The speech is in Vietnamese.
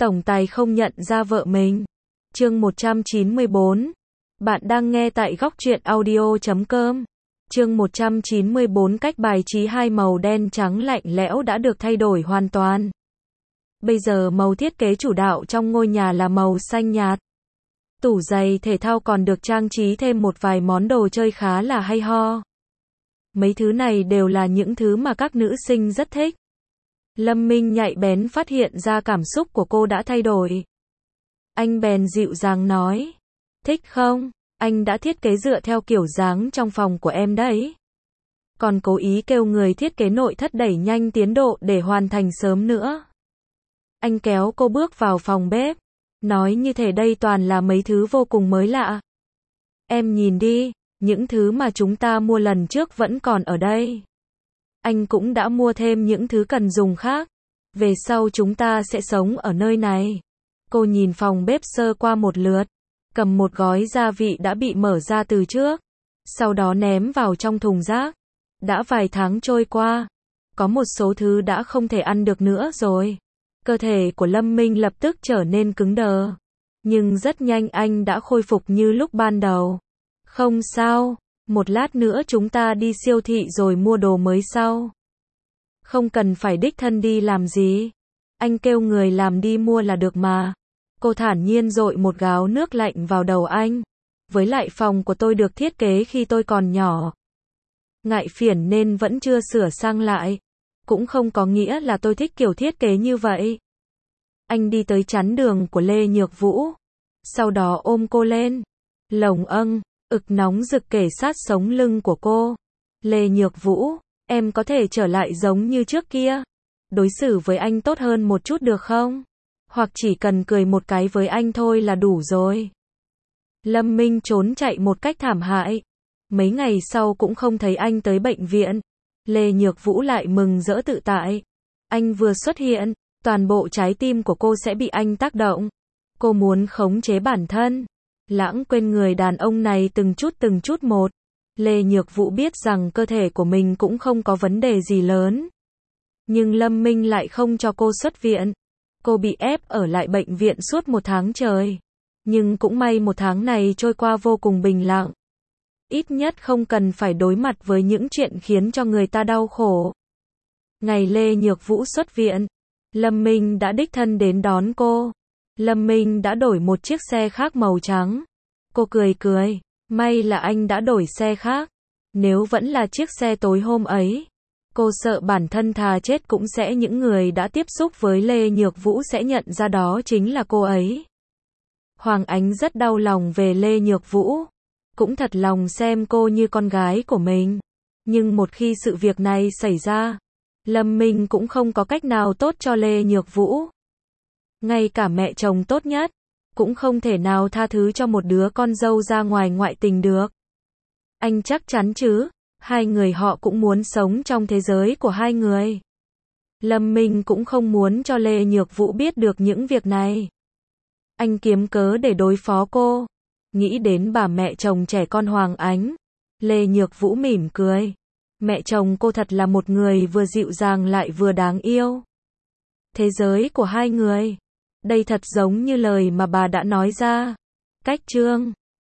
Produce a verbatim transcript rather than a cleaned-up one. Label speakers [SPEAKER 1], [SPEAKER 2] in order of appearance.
[SPEAKER 1] Tổng tài không nhận ra vợ mình. Chương một trăm chín mươi bốn. Bạn đang nghe tại góc truyện audio chấm com. Chương một trăm chín mươi bốn. Cách bài trí hai màu đen trắng lạnh lẽo đã được thay đổi hoàn toàn. Bây giờ màu thiết kế chủ đạo trong ngôi nhà là màu xanh nhạt. Tủ giày thể thao còn được trang trí thêm một vài món đồ chơi khá là hay ho. Mấy thứ này đều là những thứ mà các nữ sinh rất thích. Lâm Minh nhạy bén phát hiện ra cảm xúc của cô đã thay đổi. Anh bèn dịu dàng nói. Thích không? Anh đã thiết kế dựa theo kiểu dáng trong phòng của em đấy. Còn cố ý kêu người thiết kế nội thất đẩy nhanh tiến độ để hoàn thành sớm nữa. Anh kéo cô bước vào phòng bếp. Nói như thể đây toàn là mấy thứ vô cùng mới lạ. Em nhìn đi, những thứ mà chúng ta mua lần trước vẫn còn ở đây. Anh cũng đã mua thêm những thứ cần dùng khác. Về sau chúng ta sẽ sống ở nơi này. Cô nhìn phòng bếp sơ qua một lượt. Cầm một gói gia vị đã bị mở ra từ trước. Sau đó ném vào trong thùng rác. Đã vài tháng trôi qua. Có một số thứ đã không thể ăn được nữa rồi. Cơ thể của Lâm Minh lập tức trở nên cứng đờ. Nhưng rất nhanh anh đã khôi phục như lúc ban đầu. Không sao, một lát nữa chúng ta đi siêu thị rồi mua đồ mới sau. Không cần phải đích thân đi làm gì. Anh kêu người làm đi mua là được mà. Cô thản nhiên dội một gáo nước lạnh vào đầu anh. Với lại phòng của tôi được thiết kế khi tôi còn nhỏ. Ngại phiền nên vẫn chưa sửa sang lại. Cũng không có nghĩa là tôi thích kiểu thiết kế như vậy. Anh đi tới chắn đường của Lê Nhược Vũ. Sau đó ôm cô lên. Lồng âng, ực nóng rực kể sát sống lưng của cô. Lê Nhược Vũ, em có thể trở lại giống như trước kia. Đối xử với anh tốt hơn một chút được không? Hoặc chỉ cần cười một cái với anh thôi là đủ rồi. Lâm Minh trốn chạy một cách thảm hại. Mấy ngày sau cũng không thấy anh tới bệnh viện. Lê Nhược Vũ lại mừng rỡ tự tại. Anh vừa xuất hiện, toàn bộ trái tim của cô sẽ bị anh tác động. Cô muốn khống chế bản thân, lãng quên người đàn ông này từng chút từng chút một. Lê Nhược Vũ biết rằng cơ thể của mình cũng không có vấn đề gì lớn. Nhưng Lâm Minh lại không cho cô xuất viện. Cô bị ép ở lại bệnh viện suốt một tháng trời. Nhưng cũng may một tháng này trôi qua vô cùng bình lặng. Ít nhất không cần phải đối mặt với những chuyện khiến cho người ta đau khổ. Ngày Lê Nhược Vũ xuất viện, Lâm Minh đã đích thân đến đón cô. Lâm Minh đã đổi một chiếc xe khác màu trắng. Cô cười cười, may là anh đã đổi xe khác. Nếu vẫn là chiếc xe tối hôm ấy, cô sợ bản thân thà chết cũng sẽ những người đã tiếp xúc với Lê Nhược Vũ sẽ nhận ra đó chính là cô ấy. Hoàng Ánh rất đau lòng về Lê Nhược Vũ. Cũng thật lòng xem cô như con gái của mình. Nhưng một khi sự việc này xảy ra, Lâm Minh cũng không có cách nào tốt cho Lê Nhược Vũ. Ngay cả mẹ chồng tốt nhất, cũng không thể nào tha thứ cho một đứa con dâu ra ngoài ngoại tình được. Anh chắc chắn chứ, hai người họ cũng muốn sống trong thế giới của hai người. Lâm Minh cũng không muốn cho Lê Nhược Vũ biết được những việc này. Anh kiếm cớ để đối phó cô. Nghĩ đến bà mẹ chồng trẻ con Hoàng Ánh, Lê Nhược Vũ mỉm cười. Mẹ chồng cô thật là một người vừa dịu dàng lại vừa đáng yêu. Thế giới của hai người. Đây thật giống như lời mà bà đã nói ra. Cách chương